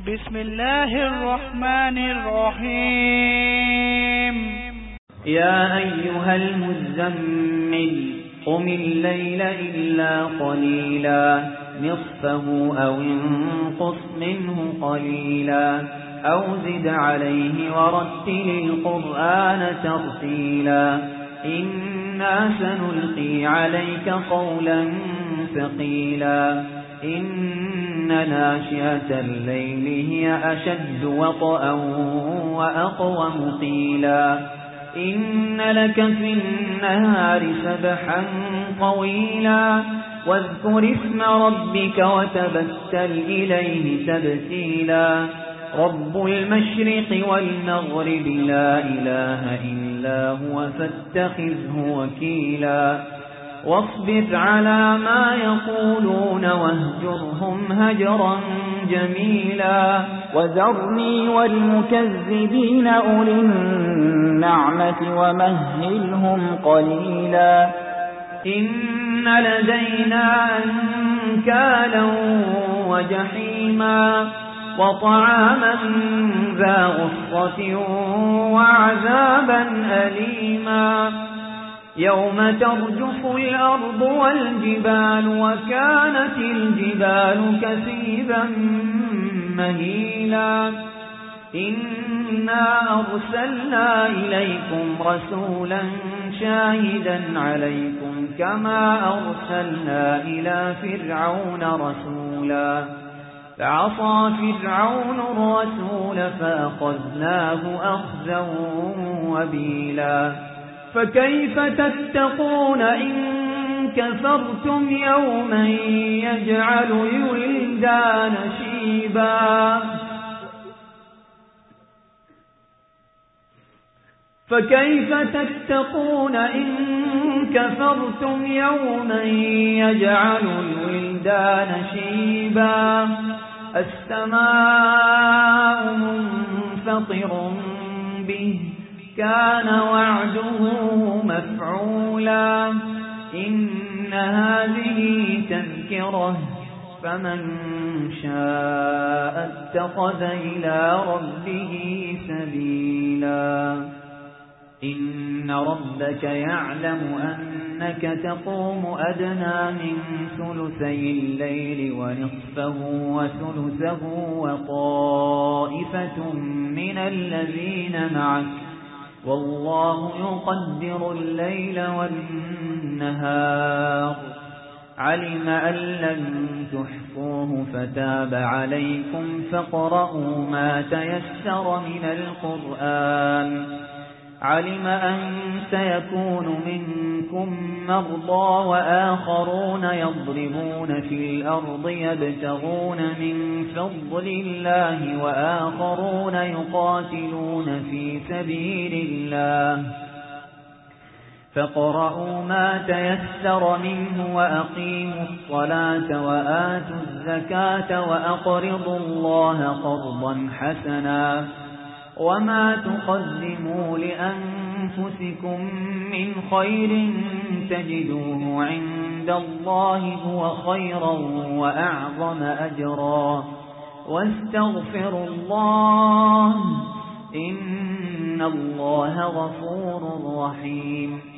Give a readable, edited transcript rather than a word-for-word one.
بسم الله الرحمن الرحيم. يا أيها المزمل قم الليل إلا قليلا نصفه أو انقص منه قليلا أو زد عليه ورتل القرآن ترتيلا إنا سنلقي عليك قولا ثقيلا إن ناشئة الليل هي أشد وطئا وأقوم قيلا إن لك في النهار سبحا طويلا واذكر اسم ربك وتبتل إليه تبتيلا رب المشرق والمغرب لا إله إلا هو فاتخذه وكيلا واصبر على ما يقولون واهجرهم هجرا جميلا وذرني والمكذبين أولي النعمة ومهلهم قليلا إن لدينا أنكالا وجحيما وطعاما ذا غصة وعذابا أليما يوم ترجف الأرض والجبال وكانت الجبال كثيبا مهيلا إنا أرسلنا إليكم رسولا شاهدا عليكم كما أرسلنا إلى فرعون رسولا فعصى فرعون الرسول فأخذناه أخذا وبيلا فكيف تتقون إن كفرتم يوما يجعل الولدان شيبا فكيف تتقون إن كفرتم يوما يجعل الولدان شيبا السماء منفطر به كان وعده مفعولا إن هذه تذكرة فمن شاء اتخذ إلى ربه سبيلا إن ربك يعلم أنك تقوم أدنى من ثلثي الليل ونصفه وثلثه وطائفة من الذين معك والله يقدر الليل والنهار علم أن لن تحصوه فتاب عليكم فاقرؤوا ما تيسر من القرآن علم أن سيكون منكم مرضى وآخرون يضربون في الأرض يبتغون من فضل الله وآخرون يقاتلون في سبيل الله فاقرؤوا ما تيسر منه وأقيموا الصلاة وآتوا الزكاة وأقرضوا الله قرضا حسنا وما تقدموا لأنفسكم من خير تجدوه عند الله هو خيرا وأعظم أجرا واستغفروا الله إن الله غفور رحيم